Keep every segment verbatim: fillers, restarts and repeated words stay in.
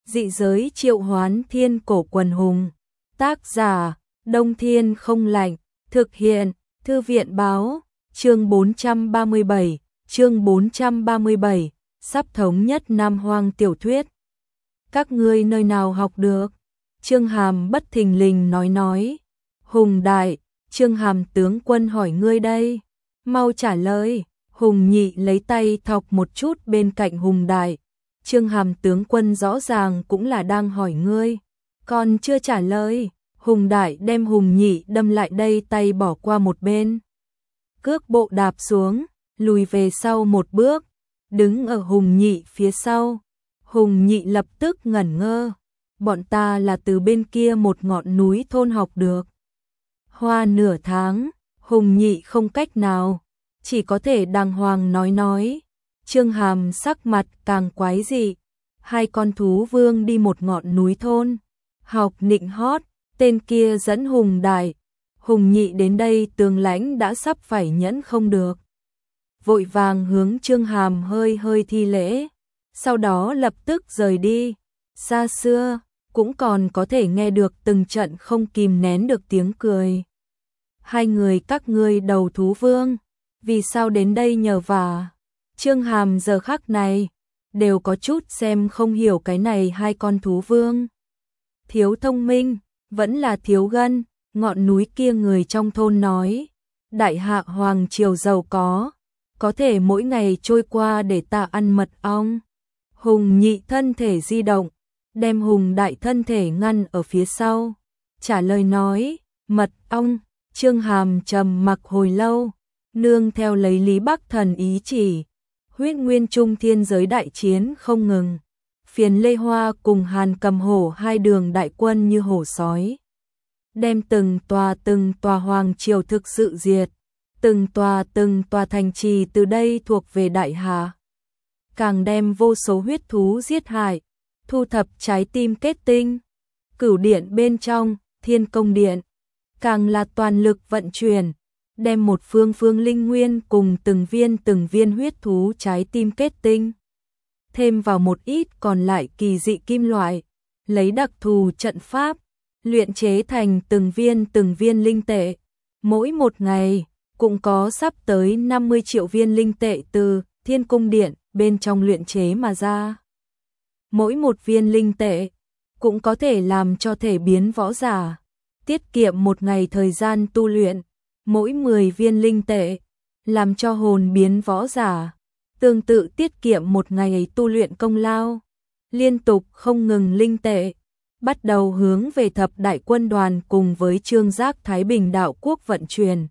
Dị giới triệu hoán thiên cổ quần hùng. Tác giả, Đông Thiên không lạnh. Thực hiện, Thư viện báo. Chương bốn trăm ba mươi bảy, chương bốn trăm ba mươi bảy, sắp thống nhất Nam Hoang tiểu thuyết. Các ngươi nơi nào học được? Trương Hàm bất thình lình nói nói. Hùng đại, Trương Hàm tướng quân hỏi ngươi đây. Mau trả lời. Hùng nhị lấy tay thọc một chút bên cạnh Hùng đại. Trương Hàm tướng quân rõ ràng cũng là đang hỏi ngươi. Còn chưa trả lời. Hùng đại đem Hùng nhị đâm lại đây, tay bỏ qua một bên. Cước bộ đạp xuống, lùi về sau một bước, đứng ở Hùng nhị phía sau. Hùng nhị lập tức ngẩn ngơ. Bọn ta là từ bên kia một ngọn núi thôn học được. Hoa nửa tháng, Hùng nhị không cách nào, chỉ có thể đàng hoàng nói nói. Trương Hàm sắc mặt càng quái dị. Hai con thú vương đi một ngọn núi thôn, học nịnh hót, tên kia dẫn Hùng đại. Hùng nhị đến đây Tường Lãnh đã sắp phải nhẫn không được. Vội vàng hướng Trương Hàm hơi hơi thi lễ, sau đó lập tức rời đi. Xa xưa, cũng còn có thể nghe được từng trận không kìm nén được tiếng cười. Hai người các ngươi đầu thú vương, vì sao đến đây nhờ vả? Trương Hàm giờ khắc này, đều có chút xem không hiểu cái này hai con thú vương. Thiếu thông minh, vẫn là thiếu gân. Ngọn núi kia người trong thôn nói, đại hạ hoàng triều giàu có, có thể mỗi ngày trôi qua để ta ăn mật ong. Hùng nhị thân thể di động, đem Hùng đại thân thể ngăn ở phía sau, trả lời nói, mật ong. Trương Hàm trầm mặc hồi lâu, nương theo lấy Lý Bắc Thần ý chỉ, huyết nguyên trung thiên giới đại chiến không ngừng. Phiền Lê Hoa cùng Hàn Cầm Hổ hai đường đại quân như hổ sói, đem từng tòa từng tòa hoàng triều thực sự diệt, từng tòa từng tòa thành trì từ đây thuộc về đại hà. Càng đem vô số huyết thú giết hại, thu thập trái tim kết tinh. Cửu điện bên trong, Thiên Công Điện, càng là toàn lực vận chuyển, đem một phương phương linh nguyên cùng từng viên từng viên huyết thú trái tim kết tinh, thêm vào một ít còn lại kỳ dị kim loại, lấy đặc thù trận pháp, luyện chế thành từng viên từng viên linh tệ. Mỗi một ngày, cũng có sắp tới năm mươi triệu viên linh tệ từ Thiên Cung Điện bên trong luyện chế mà ra. Mỗi một viên linh tệ, cũng có thể làm cho thể biến võ giả, tiết kiệm một ngày thời gian tu luyện. Mỗi mười viên linh tệ, làm cho hồn biến võ giả, tương tự tiết kiệm một ngày tu luyện công lao. Liên tục không ngừng linh tệ, bắt đầu hướng về thập đại quân đoàn cùng với Trương Giác Thái Bình đạo quốc vận chuyển.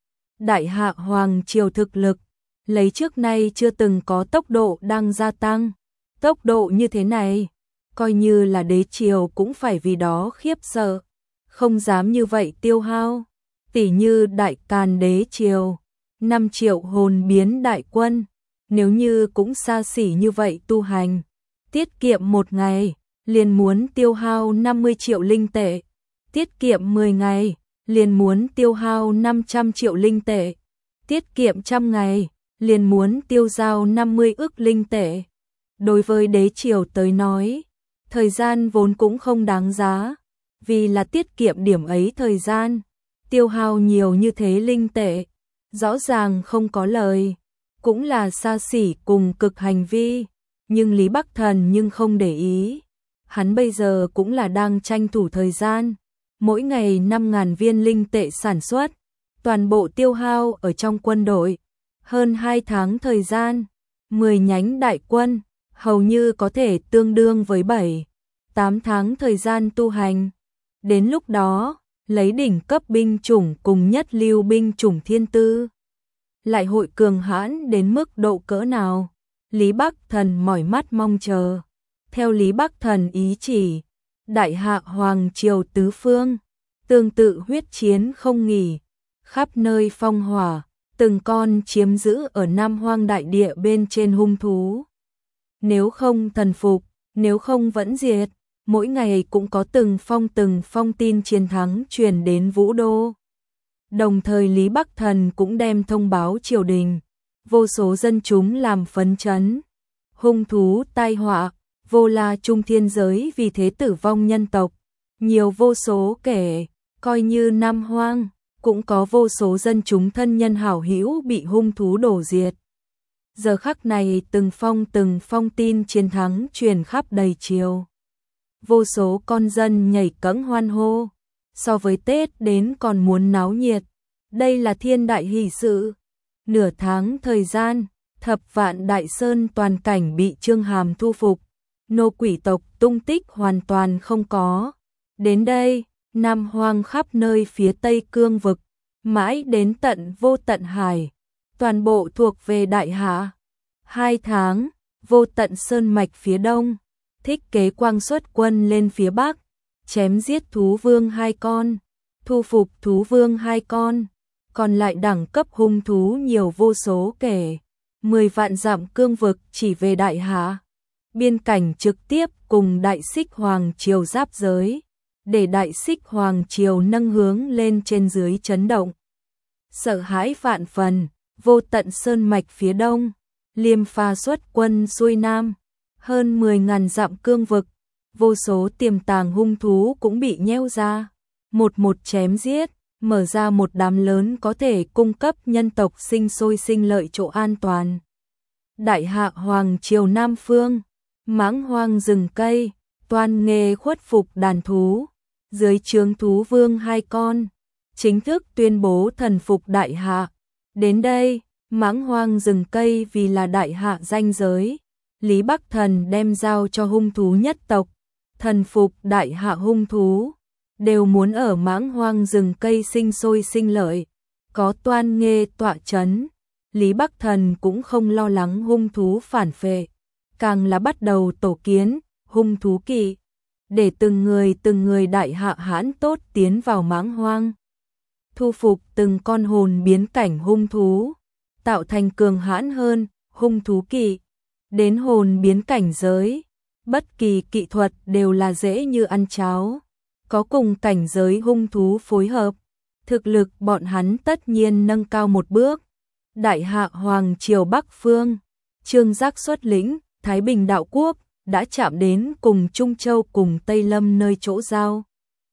Đại hạ hoàng triều thực lực, lấy trước nay chưa từng có tốc độ đang gia tăng. Tốc độ như thế này, coi như là đế triều cũng phải vì đó khiếp sợ, không dám như vậy tiêu hao. Tỷ như đại càn đế triều, năm triệu hồn biến đại quân, nếu như cũng xa xỉ như vậy tu hành, tiết kiệm một ngày, liền muốn tiêu hao năm mươi triệu linh tệ, tiết kiệm mười ngày, liền muốn tiêu hao năm trăm triệu linh tệ, tiết kiệm trăm ngày, liền muốn tiêu giao năm mươi ức linh tệ. Đối với đế triều tới nói, thời gian vốn cũng không đáng giá, vì là tiết kiệm điểm ấy thời gian, tiêu hao nhiều như thế linh tệ, rõ ràng không có lời, cũng là xa xỉ cùng cực hành vi, nhưng Lý Bắc Thần nhưng không để ý. Hắn bây giờ cũng là đang tranh thủ thời gian, mỗi ngày năm nghìn viên linh tệ sản xuất, toàn bộ tiêu hao ở trong quân đội. Hơn hai tháng thời gian, mười nhánh đại quân, hầu như có thể tương đương với bảy, tám tháng thời gian tu hành. Đến lúc đó, lấy đỉnh cấp binh chủng cùng nhất lưu binh chủng thiên tư, lại hội cường hãn đến mức độ cỡ nào? Lý Bắc Thần mỏi mắt mong chờ. Theo Lý Bắc Thần ý chỉ, đại hạ hoàng triều tứ phương, tương tự huyết chiến không nghỉ, khắp nơi phong hỏa, từng con chiếm giữ ở Nam Hoang đại địa bên trên hung thú. Nếu không thần phục, nếu không vẫn diệt, mỗi ngày cũng có từng phong từng phong tin chiến thắng truyền đến Vũ Đô. Đồng thời Lý Bắc Thần cũng đem thông báo triều đình, vô số dân chúng làm phấn chấn. Hung thú tai họa, vô la trung thiên giới vì thế tử vong nhân tộc, nhiều vô số kể, coi như Nam Hoang, cũng có vô số dân chúng thân nhân hảo hữu bị hung thú đổ diệt. Giờ khắc này từng phong từng phong tin chiến thắng truyền khắp đầy triều. Vô số con dân nhảy cẫng hoan hô, so với Tết đến còn muốn náo nhiệt. Đây là thiên đại hỷ sự. Nửa tháng thời gian, thập vạn đại sơn toàn cảnh bị Chương Hàm thu phục, nô quỷ tộc tung tích hoàn toàn không có. Đến đây, Nam Hoang khắp nơi phía Tây Cương vực, mãi đến tận Vô Tận Hải, toàn bộ thuộc về Đại Hạ. Hai tháng, Vô Tận Sơn mạch phía Đông, Thích Kế Quang xuất quân lên phía Bắc, chém giết thú vương hai con, thu phục thú vương hai con, còn lại đẳng cấp hung thú nhiều vô số kể. Mười vạn dặm cương vực chỉ về Đại Hạ, biên cảnh trực tiếp cùng Đại Xích Hoàng Triều giáp giới, để Đại Xích Hoàng Triều nâng hướng lên trên dưới chấn động. Sợ hãi vạn phần, Vô Tận Sơn mạch phía Đông, Liêm Pha xuất quân xuôi Nam, hơn mười ngàn dặm cương vực, vô số tiềm tàng hung thú cũng bị nheo ra, một một chém giết, mở ra một đám lớn có thể cung cấp nhân tộc sinh sôi sinh lợi chỗ an toàn. Đại Hạ Hoàng Triều Nam Phương, mãng hoang rừng cây, Toan Nghê khuất phục đàn thú, dưới trướng thú vương hai con, chính thức tuyên bố thần phục Đại Hạ. Đến đây, mãng hoang rừng cây vì là Đại Hạ ranh giới, Lý Bắc Thần đem giao cho hung thú nhất tộc, thần phục Đại Hạ hung thú, đều muốn ở mãng hoang rừng cây sinh sôi sinh lợi, có Toan Nghê tọa chấn, Lý Bắc Thần cũng không lo lắng hung thú phản phệ, càng là bắt đầu tổ kiến hung thú kỵ, để từng người từng người Đại Hạ hãn tốt tiến vào mãng hoang, thu phục từng con hồn biến cảnh hung thú, tạo thành cường hãn hơn hung thú kỵ. Đến hồn biến cảnh giới, bất kỳ kỹ thuật đều là dễ như ăn cháo, có cùng cảnh giới hung thú phối hợp, thực lực bọn hắn tất nhiên nâng cao một bước. Đại Hạ Hoàng Triều Bắc Phương, Trương Giác xuất lĩnh, Thái Bình Đạo Quốc đã chạm đến cùng Trung Châu cùng Tây Lâm nơi chỗ giao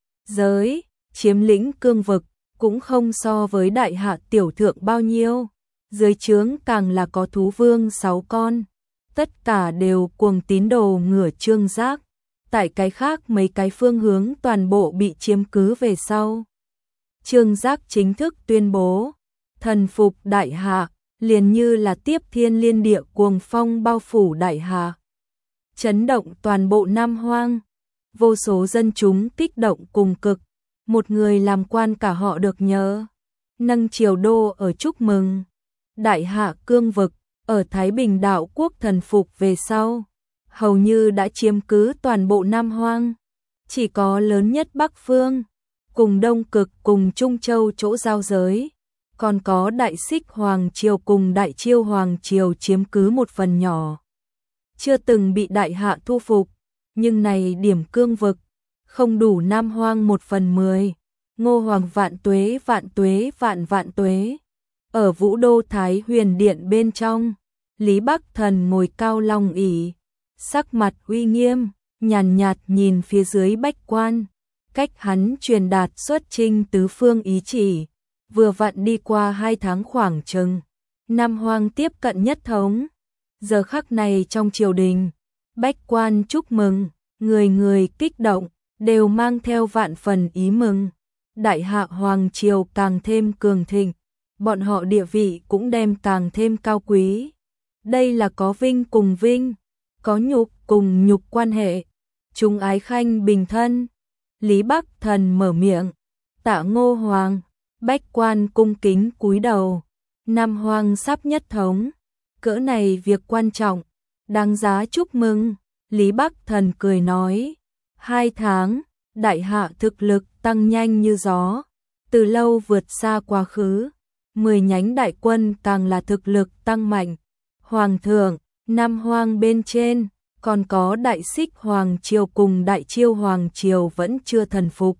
giới, chiếm lĩnh cương vực, cũng không so với Đại Hạ tiểu thượng bao nhiêu, dưới trướng càng là có thú vương sáu con, tất cả đều cuồng tín đồ ngửa Trương Giác, tại cái khác mấy cái phương hướng toàn bộ bị chiếm cứ về sau. Trương Giác chính thức tuyên bố, thần phục Đại Hạ, liền như là tiếp thiên liên địa cuồng phong bao phủ Đại Hạ, chấn động toàn bộ Nam Hoang, vô số dân chúng kích động cùng cực, một người làm quan cả họ được nhớ, nâng triều đô ở chúc mừng. Đại Hạ cương vực, ở Thái Bình Đạo Quốc thần phục về sau, hầu như đã chiếm cứ toàn bộ Nam Hoang, chỉ có lớn nhất Bắc Phương, cùng Đông Cực cùng Trung Châu chỗ giao giới, còn có Đại Xích Hoàng Triều cùng Đại Chiêu Hoàng Triều chiếm cứ một phần nhỏ, chưa từng bị Đại Hạ thu phục, nhưng này điểm cương vực, không đủ Nam Hoang một phần mười. Ngô Hoàng vạn tuế vạn tuế vạn vạn tuế. Ở Vũ Đô Thái Huyền Điện bên trong, Lý Bắc Thần ngồi cao long ỷ, sắc mặt uy nghiêm, nhàn nhạt nhìn phía dưới bách quan, cách hắn truyền đạt xuất chinh tứ phương ý chỉ, vừa vặn đi qua hai tháng khoảng chừng, Nam Hoang tiếp cận nhất thống. Giờ khắc này trong triều đình, bách quan chúc mừng, người người kích động, đều mang theo vạn phần ý mừng. Đại Hạ Hoàng Triều càng thêm cường thịnh, bọn họ địa vị cũng đem càng thêm cao quý. Đây là có vinh cùng vinh, có nhục cùng nhục quan hệ, chúng ái khanh bình thân. Lý Bắc Thần mở miệng, tạ Ngô Hoàng, bách quan cung kính cúi đầu. Nam Hoang sắp nhất thống, cỡ này việc quan trọng, đáng giá chúc mừng. Lý Bắc Thần cười nói, hai tháng, Đại Hạ thực lực tăng nhanh như gió, từ lâu vượt xa quá khứ, mười nhánh đại quân càng là thực lực tăng mạnh. Hoàng thượng, Nam Hoang bên trên, còn có Đại Xích Hoàng Triều cùng Đại Chiêu Hoàng Triều vẫn chưa thần phục.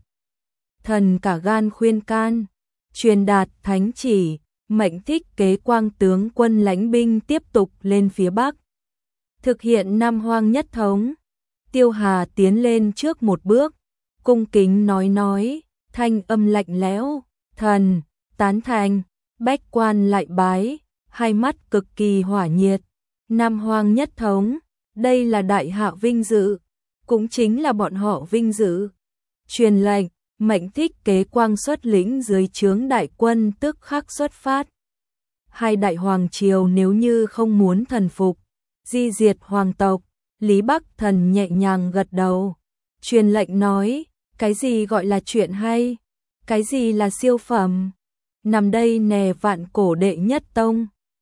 Thần cả gan khuyên can, truyền đạt thánh chỉ, mệnh Thích Kế Quang tướng quân lãnh binh tiếp tục lên phía Bắc, thực hiện Nam Hoang nhất thống. Tiêu Hà tiến lên trước một bước, cung kính nói nói, thanh âm lạnh lẽo, thần, tán thành, bách quan lại bái, hai mắt cực kỳ hỏa nhiệt. Nam Hoang nhất thống, đây là đại hạ vinh dự, cũng chính là bọn họ vinh dự. Truyền lệnh, mệnh Thích Kế Quang xuất lĩnh dưới trướng đại quân tức khắc xuất phát. Hai đại hoàng triều nếu như không muốn thần phục, di diệt hoàng tộc, Lý Bắc Thần nhẹ nhàng gật đầu. Truyền lệnh nói, cái gì gọi là chuyện hay, cái gì là siêu phẩm, nằm đây nè vạn cổ đệ nhất tông.